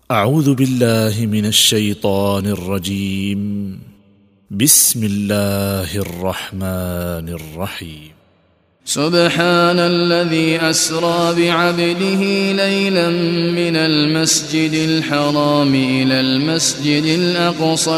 أعوذ بالله من الشيطان الرجيم. بسم الله الرحمن الرحيم. سبحان الذي أسرى بعبده ليلا من المسجد الحرام إلى المسجد الأقصى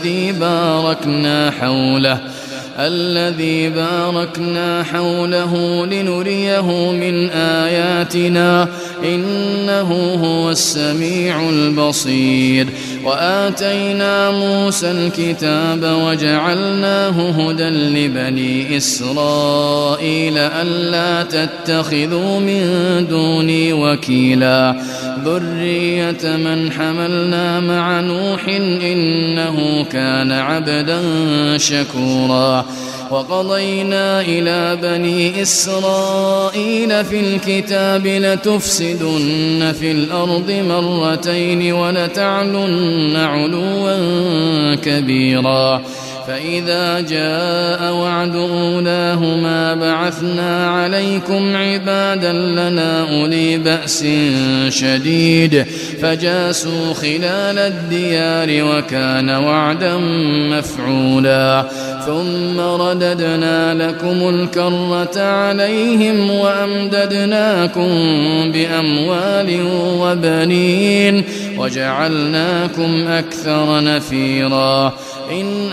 الذي باركنا حوله لنريه من آياتنا إنه هو السميع البصير. وآتينا موسى الكتاب وجعلناه هدى لبني إسرائيل ألا تتخذوا من دوني وكيلا ذرية من حملنا مع نوح إنه كان عبدا شكورا. وقضينا إلى بني إسرائيل في الكتاب لتفسدن في الأرض مرتين ولتعلن علوا كبيرا. فإذا جاء وعد أولاهما بعثنا عليكم عبادا لنا أولي بأس شديد فجاسوا خلال الديار وكان وعدا مفعولا. ثم رددنا لكم الكرة عليهم وأمددناكم بأموال وبنين وجعلناكم أكثر نفيرا. إن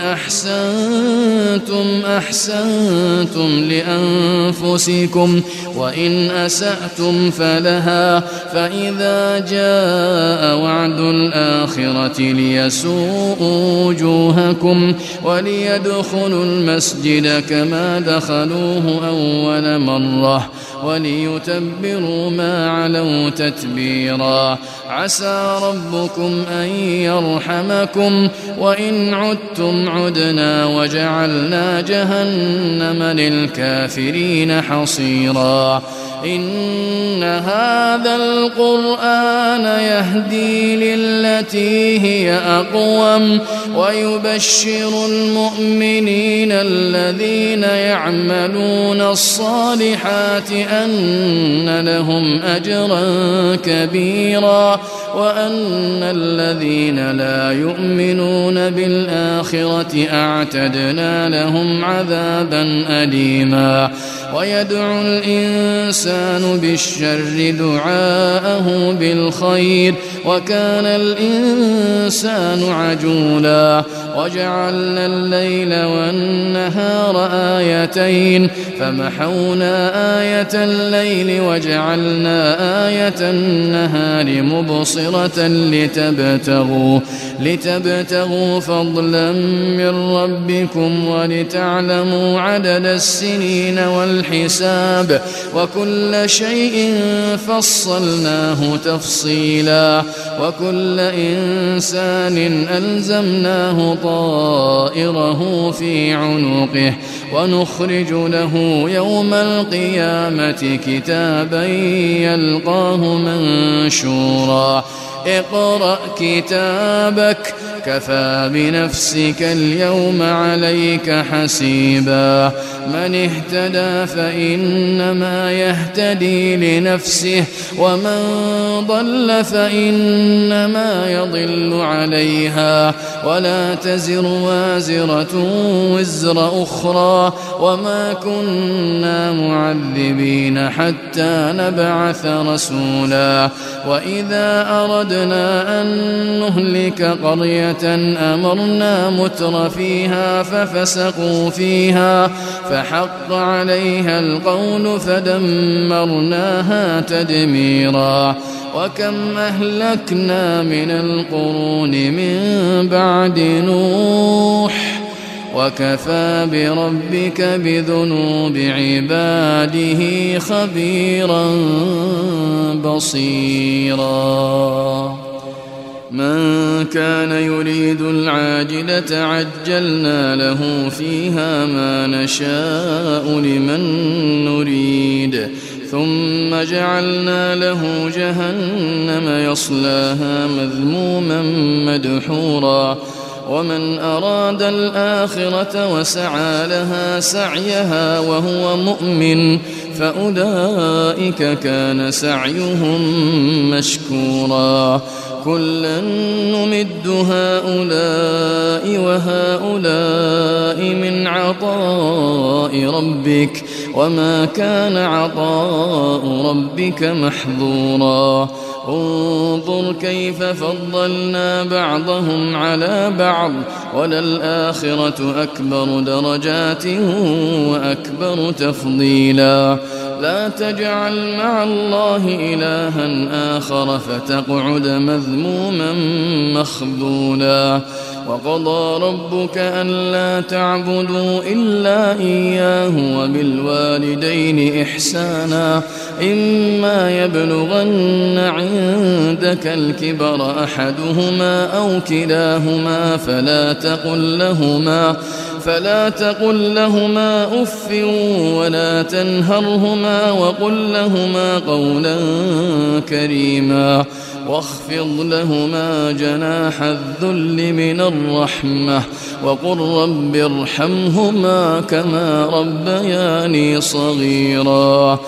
أحسنتم لأنفسكم وإن أسأتم فلها. فإذا جاء وعد الآخرة ليسوءوا وجوهكم وليدخلوا المسجد كما دخلوه أول مرة وليتبروا ما علوا تتبيرا. عسى ربكم أن يرحمكم وإن عدتم عدنا وجعلنا جهنم للكافرين حصيرا. إن هذا القرآن يهدي للتي هي أقوم ويبشر المؤمنين الذين يعملون الصالحات أن لهم أجرا كبيرا وأن الذين لا يؤمنون بالآخرة أعتدنا لهم عذابا أليما. ويدعو الإنسان بالشر دعاءه بالخير وكان الإنسان عجولا. وجعلنا الليل والنهار آيتين فمحونا آية الليل وجعلنا آية النهار مبصرة لتبتغوا فضلا من ربكم ولتعلموا عدد السنين والحساب وكل شيء فصلناه تفصيلا. وكل إنسان ألزمناه طائره في عنقه ونخرج له يوم القيامة كتابا يلقاه منشورا. اقرأ كتابك كفى بنفسك اليوم عليك حسيبا. من اهتدى فإنما يهتدي لنفسه ومن ضل فإنما يضل عليها ولا تزر وازرة وزر أخرى وما كنا معذبين حتى نبعث رسولا. وإذا أردنا أن نهلك قرية أمرنا متر فيها ففسقوا فيها فحق عليها القول فدمرناها تدميرا. وكم أهلكنا من القرون من بعد نوح وكفى بربك بذنوب عباده خبيرا بصيرا. من كان يريد العاجلة عجلنا له فيها ما نشاء لمن نريد ثم جعلنا له جهنم يصلاها مذموما مدحورا. ومن أراد الآخرة وسعى لها سعيها وهو مؤمن فأولئك كان سعيهم مشكورا كلا نمد هؤلاء وهؤلاء من عطاء ربك وما كان عطاء ربك محظورا انظر كيف فضلنا بعضهم على بعض وللآخرة أكبر درجات وأكبر تفضيلا لا تجعل مع الله إلها آخر فتقعد مذموما مخذولا وقضى ربك ألا تعبدوا إلا إياه وبالوالدين إحسانا إما يبلغن عندك الكبر أحدهما أو كلاهما فلا تقل لهما أف ولا تنهرهما وقل لهما قولا كريما واخفض لهما جناح الذل من الرحمة وقل رب ارحمهما كما ربياني صغيرا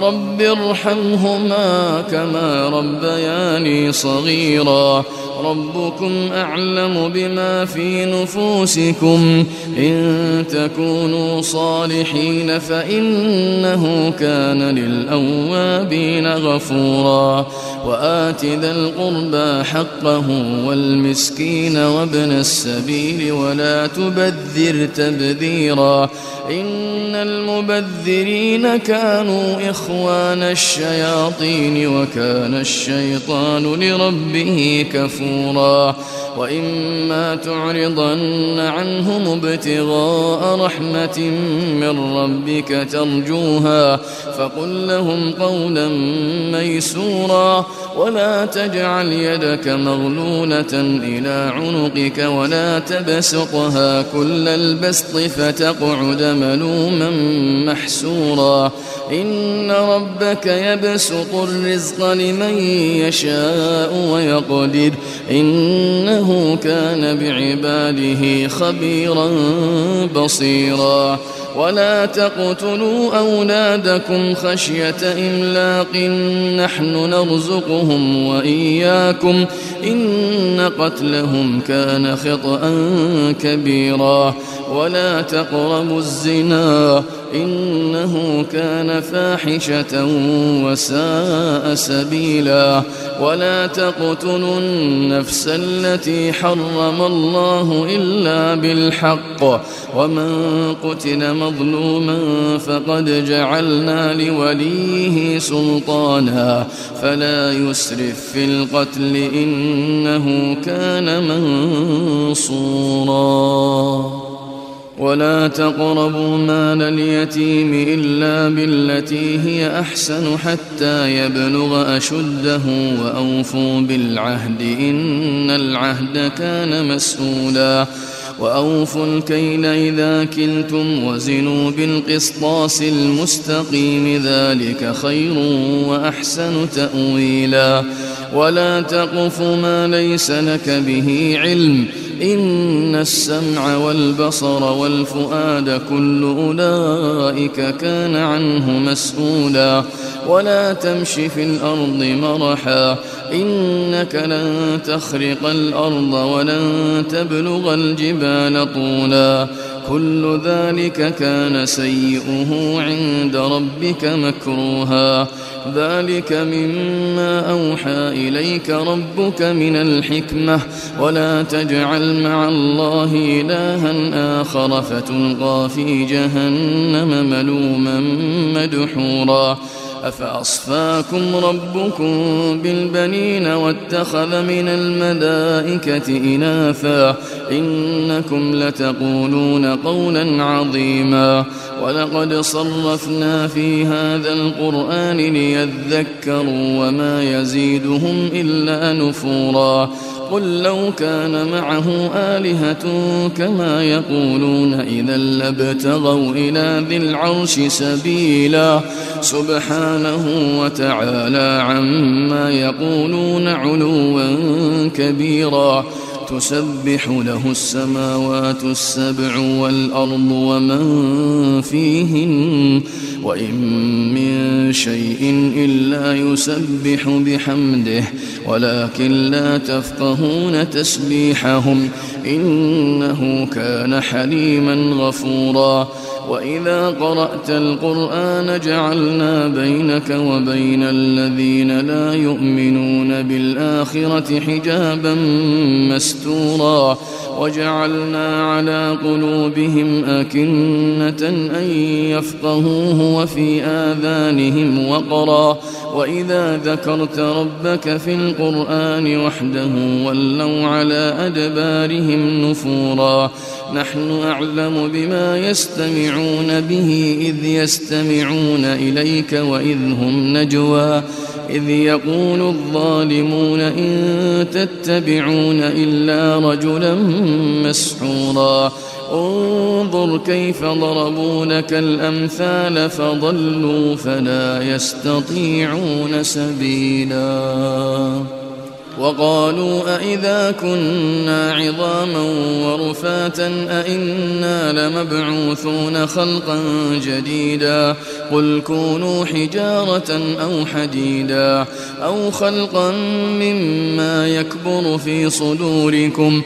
ربكم أعلم بما في نفوسكم إن تكونوا صالحين فإنه كان للأوابين غفورا وآت ذا القربى حقه والمسكين وابن السبيل ولا تبذر تبذيرا إن المبذرين كانوا إخوان الشياطين وكان الشيطان لربه كفورا وإما تعرضن عنهم ابتغاء رحمة من ربك ترجوها فقل لهم قولا ميسورا ولا تجعل يدك مغلولة إلى عنقك ولا تبسطها كل البسط فتقعد ملوما محسورا إن ربك يبسط الرزق لمن يشاء ويقدر إنه كان بعباده خبيرا بصيرا ولا تقتلوا أولادكم خشية إملاق نحن نرزقهم وإياكم إن قتلهم كان خطأ كبيرا ولا تقربوا الزنا إنه كان فاحشة وساء سبيلا ولا تقتلوا النفس التي حرم الله إلا بالحق ومن قتل مظلوما فقد جعلنا لوليه سلطانا فلا يسرف في القتل إنه كان منصورا ولا تقربوا مال اليتيم إلا بالتي هي أحسن حتى يبلغ أشده وأوفوا بالعهد إن العهد كان مسؤولا وأوفوا الكيل إذا كلتم وزنوا بالقسطاس المستقيم ذلك خير وأحسن تأويلا ولا تقف ما ليس لك به علم إن السمع والبصر والفؤاد كل أولئك كان عنه مسؤولا ولا تمش في الأرض مرحا إنك لن تخرق الأرض ولن تبلغ الجبال طولا كل ذلك كان سيئه عند ربك مكروها ذلك مما أوحى إليك ربك من الحكمة ولا تجعل مع الله إلها آخر فتلقى في جهنم ملوما مدحورا أفأصفاكم ربكم بالبنين واتخذ من الملائكة إناثا إنكم لتقولون قولا عظيما ولقد صرفنا في هذا القرآن ليذكروا وما يزيدهم إلا نفورا قل لو كان معه آلهة كما يقولون إذا لابتغوا إلى ذي العرش سبيلا سبحانه وتعالى عما يقولون علوا كبيرا تسبح له السماوات السبع والأرض ومن فيهن وإن من شيء إلا يسبح بحمده ولكن لا تفقهون تسبيحهم إنه كان حليما غفورا وإذا قرأت القرآن جعلنا بينك وبين الذين لا يؤمنون بالآخرة حجابا مستورا وجعلنا على قلوبهم أكنة أن يفقهوه وفي آذانهم وقرا وإذا ذكرت ربك في القرآن وحده ولوا على أدبارهم نفورا نحن أعلم بما يستمعون به إذ يستمعون إليك وإذ هم نجوى إذ يقول الظالمون إن تتبعون إلا رجلا مسحورا انظر كيف ضربوا لك الأمثال فضلوا فلا يستطيعون سبيلا وقالوا أئذا كنا عظاما ورفاتا أئنا لمبعوثون خلقا جديدا قل كونوا حجارة أو حديدا أو خلقا مما يكبر في صدوركم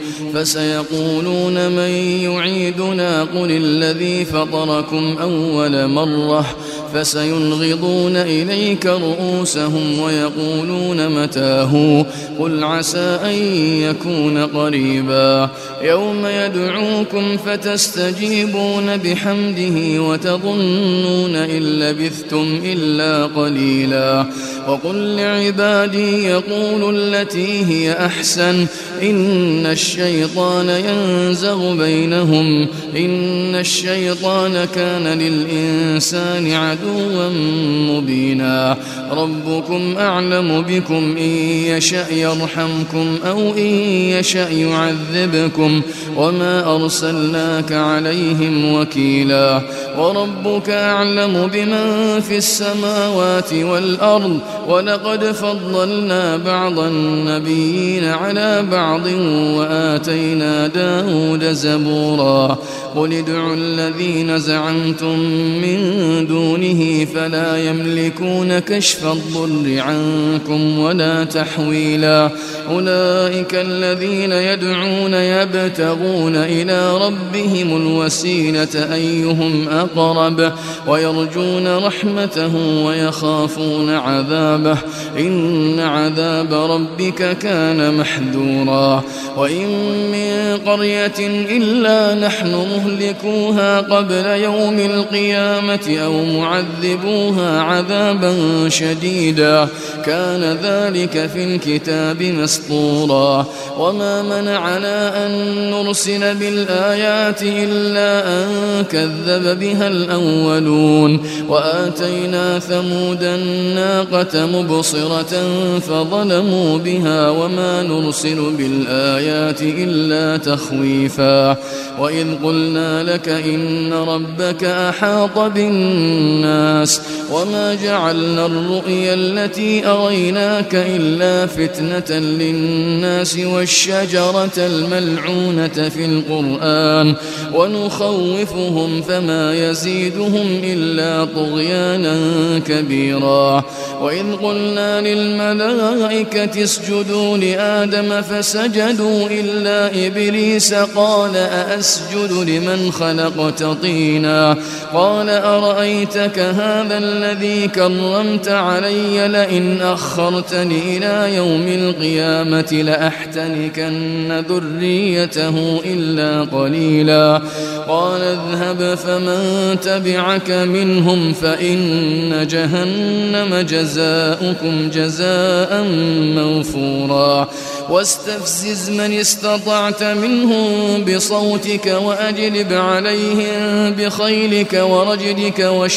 فسيقولون من يعيدنا قل الذي فطركم أول مرة فسينغضون إليك رؤوسهم ويقولون متاه قل عسى أن يكون قريبا يوم يدعوكم فتستجيبون بحمده وتظنون إن لبثتم إلا قليلا وقل لعبادي يقولوا التي هي أحسن إن الشيطان ينزغ بينهم إن الشيطان كان للإنسان عدوا مبينا ربكم أعلم بكم إن يشأ يرحمكم أو إن يشأ يعذبكم وما أرسلناك عليهم وكيلا وربك أعلم بمن في السماوات والأرض ولقد فضلنا بعض النبيين على بعض وآتينا داود زبورا قل ادعوا الذين زعمتم من دونه فلا يملكون كشف الضر عنكم ولا تحويلا أولئك الذين يدعون يبتغون إلى ربهم الوسيلة أيهم أقرب ويرجون رحمته ويخافون عذابه إن عذاب ربك كان محذورا وإن من قرية إلا نحن مهلكوها قبل يوم القيامة أو معذبوها عذابا شديدا كان ذلك في الكتاب مسطورا وما منعنا أن نرسل بالآيات إلا أن كذب بها الأولون وآتينا ثمود الناقة مبصرة فظلموا بها وما نرسل بالآيات إلا تخويفا وإذ قلنا لك إن ربك أحاط بالناس وما جعلنا الرؤيا التي أريناك إلا فتنة للناس والشجرة الملعونة في القرآن ونخوفهم فما يزيدهم إلا طغيانا كبيرا وإذ قلنا للملائكة اسجدوا لآدم فسجدوا إلا إبليس قال أأسجد لمن خلقت طينا قال أرأيتك هذا الذي كرمت علي لئن أخرتني إلى يوم القيامة لأحتنكن ذريته إلا قليلا قال اذهب فمن تبعك منهم فإن جهنم جزاؤكم جزاء موفورا واستفزز من استطعت منهم بصوتك وأجلب عليهم بخيلك ورجلك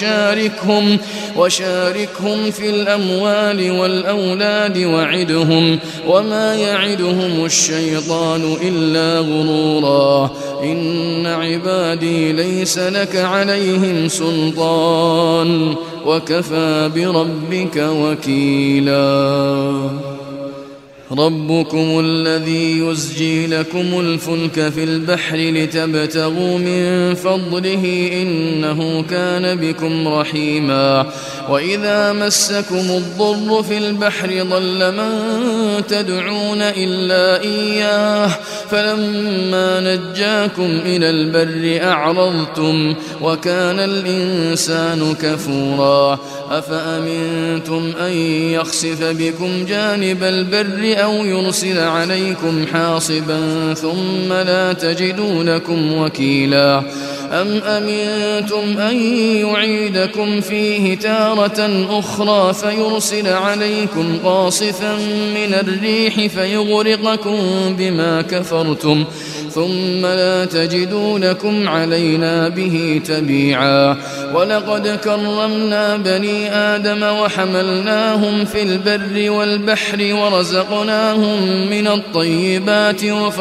وشاركهم في الأموال والأولاد وعدهم وما يعدهم الشيطان إلا غرورا إن عبادي ليس لك عليهم سلطان وكفى بربك وكيلا ربكم الذي يزجي لكم الفلك في البحر لتبتغوا من فضله إنه كان بكم رحيما وإذا مسكم الضر في البحر ضل من تدعون إلا إياه فلما نجاكم إلى البر أعرضتم وكان الإنسان كفورا أفأمنتم أن يخسف بكم جانب البر أو يرسل عليكم حاصبا ثم لا تجدوا لكم وكيلا أم أمنتم أن يعيدكم فيه تارة أخرى فيرسل عليكم قاصفا من الريح فيغرقكم بما كفرتم ثم لا تجدوا لكم علينا به تبيعا ولقد كرمنا بني آدم وحملناهم في البر والبحر ورزقناهم من الطيبات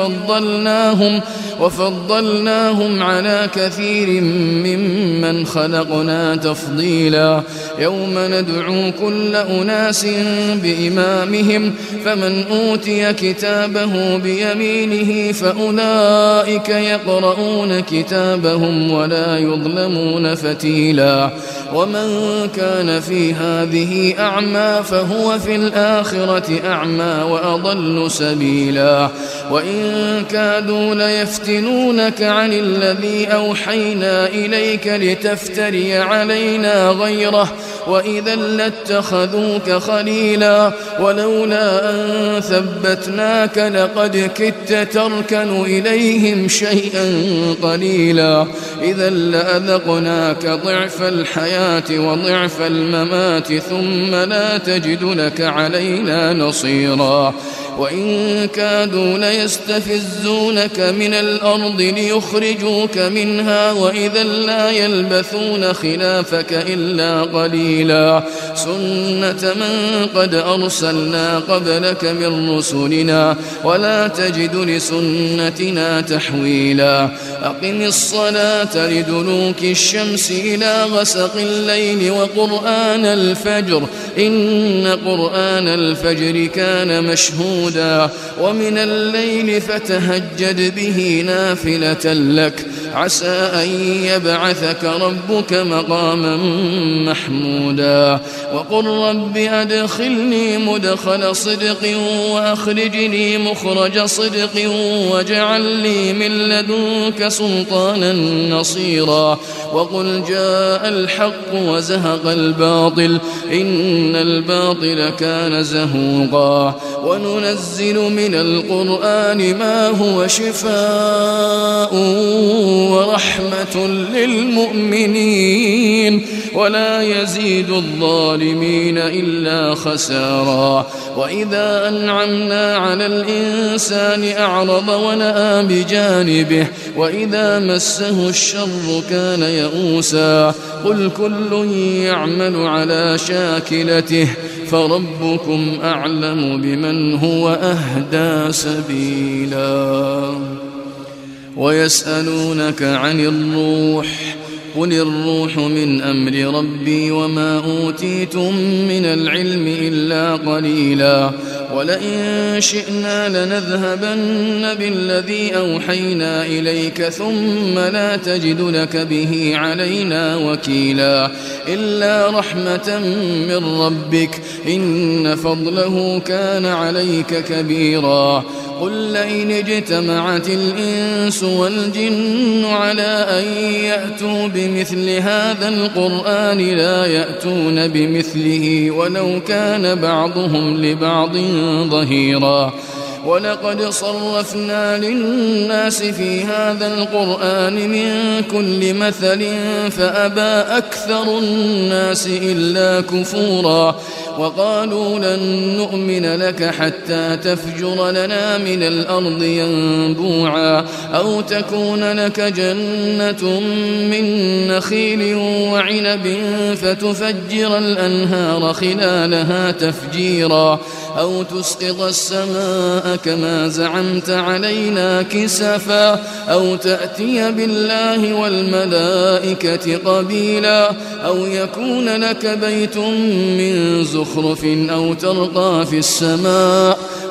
وفضلناهم على كثير ممن خلقنا تفضيلا يوم ندعو كل أناس بإمامهم فمن أوتي كتابه بيمينه فأولئك يقرؤون كتابهم ولا يظلمون فتيلا ومن كان في هذه أعمى فهو في الآخرة أعمى وأضل سبيلا وإن كادوا ليفتنونك عن الذي أوحينا إليك لتفتري علينا غيره وإذا لاتخذوك خليلا ولولا أن ثبتناك لقد كدت تركن إليهم شيئا قليلا إذا لأذقناك ضعف الحياة وضعف الممات ثم لا تجد لك علينا نصيرا وإن كادوا ليستفزونك من الأرض ليخرجوك منها وإذا لا يلبثون خلافك إلا قليلا سنة من قد أرسلنا قبلك من رسلنا ولا تجد لسنتنا تحويلا أقم الصلاة لدلوك الشمس إلى غسق الليل وقرآن الفجر إن قرآن الفجر كان مشهودا ومن الليل فتهجد به نافلة لك عسى أن يبعثك ربك مقاما محمودا وقل رب أدخلني مدخل صدق وأخرجني مخرج صدق واجعل لي من لدنك سلطانا نصيرا وقل جاء الحق وزهق الباطل إن الباطل كان زهوقا وننزل من القرآن ما هو شفاء ورحمة للمؤمنين ولا يزيد الظالمين إلا خسارا وإذا أنعمنا على الإنسان أعرض ونأى بجانبه وإذا مسه الشر كان يئوسا قل كل يعمل على شاكلته فربكم أعلم بمن هو أهدى سبيلا ويسألونك عن الروح قل الروح من أمر ربي وما أوتيتم من العلم إلا قليلا ولئن شئنا لنذهبن بالذي أوحينا إليك ثم لا تجد لك به علينا وكيلا إلا رحمة من ربك إن فضله كان عليك كبيرا قل لئن اجتمعت الإنس والجن على أن يأتوا بمثل هذا القرآن لا يأتون بمثله ولو كان بعضهم لبعض ظهيرا ولقد صرفنا للناس في هذا القرآن من كل مثل فأبى أكثر الناس إلا كفورا وقالوا لن نؤمن لك حتى تفجر لنا من الأرض ينبوعا أو تكون لك جنة من نخيل وعنب فتفجر الأنهار خلالها تفجيرا أو تسقط السماء كما زعمت علينا كسفا أو تأتي بالله والملائكة قبيلا أو يكون لك بيت من زخرف أو ترقى في السماء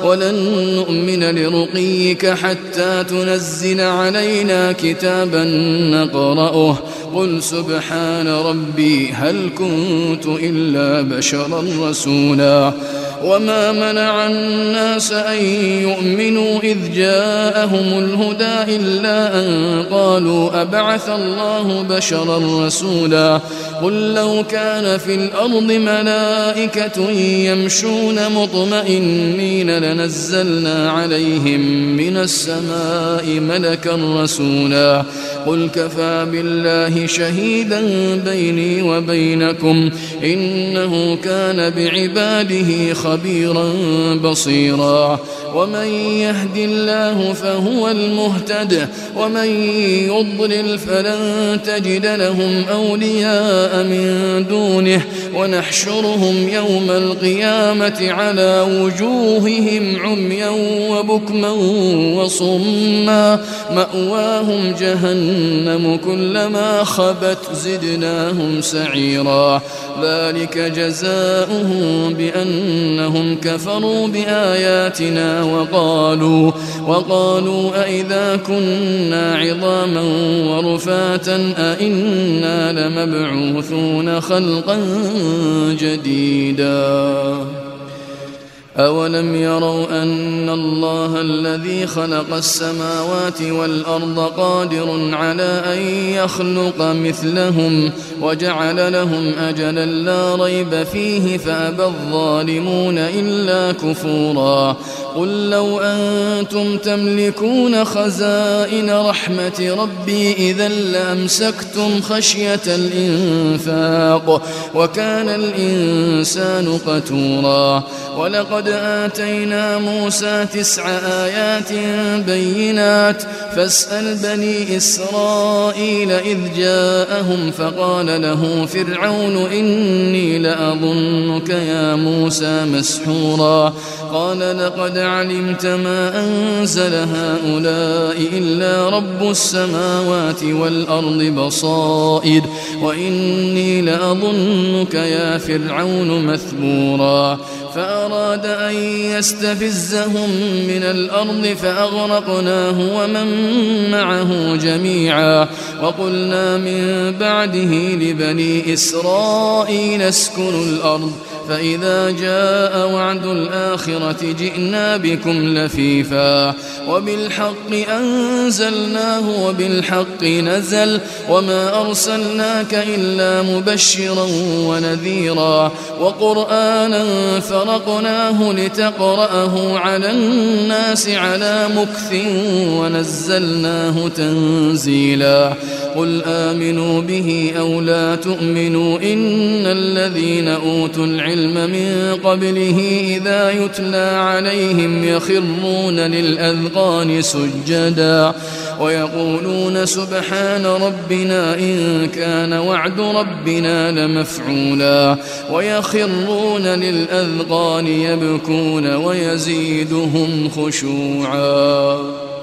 ولن نؤمن لرقيك حتى تنزل علينا كتابا نقرأه قل سبحان ربي هل كنت إلا بشرا رسولا وما منع الناس أن يؤمنوا إذ جاءهم الهدى إلا أن قالوا أبعث الله بشرا رسولا قل لو كان في الأرض ملائكة يمشون مطمئنين لنزلنا عليهم من السماء ملكا رسولا قل كفى بالله شهيدا بيني وبينكم إنه كان بعباده خبيرا بصيرا ومن يهد الله فهو المهتد ومن يضلل فلن تجد لهم أولياء من دونه ونحشرهم يوم القيامة على وجوههم عميا وبكما وصما مأواهم جهنم كلما خبت زدناهم سعيرا ذلك جزاؤهم بأنهم كفروا بآياتنا وقالوا أئذا كنا عظاما ورفاتا أئنا لمبعوثون خلقا جديدا أولم يروا أن الله الذي خلق السماوات والأرض قادر على أن يخلق مثلهم وجعل لهم أجلا لا ريب فيه فأبى الظالمون إلا كفورا قل لو أنتم تملكون خزائن رحمة ربي إذا لأمسكتم خشية الإنفاق وكان الإنسان قتورا ولقد آتينا موسى 9 آيات بينات فاسأل بني إسرائيل إذ جاءهم فقال له فرعون إني لأظنك يا موسى مسحورا قال لقد علمت ما أنزل هؤلاء إلا رب السماوات والأرض بصائر وإني لأظنك يا فرعون مثبورا فأراد أن يستفزهم من الأرض فأغرقناه ومن معه جميعا وقلنا من بعده لبني إسرائيل اسكنوا الأرض فإذا جاء وعد الآخرة جئنا بكم لفيفا وبالحق أنزلناه وبالحق نزل وما أرسلناك إلا مبشرا ونذيرا وقرآنا فرقناه لتقرأه على الناس على مكث ونزلناه تنزيلا قل آمنوا به أو لا تؤمنوا إن الذين أوتوا العلم من قبله إذا يتلى عليهم يخرون للأذقان سجدا ويقولون سبحان ربنا إن كان وعد ربنا لمفعولا ويخرون للأذقان يبكون ويزيدهم خشوعا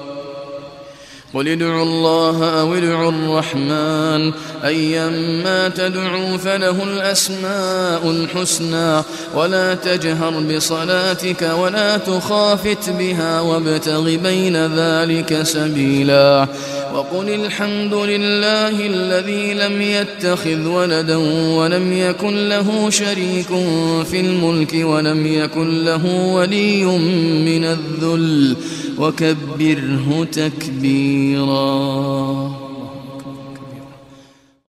قل ادعوا الله أو ادعوا الرحمن أيما تدعوا فله الأسماء الحسنى ولا تجهر بصلاتك ولا تخافت بها وابتغ بين ذلك سبيلا وقل الحمد لله الذي لم يتخذ ولدا ولم يكن له شريك في الملك ولم يكن له ولي من الذل وكبره تكبيرا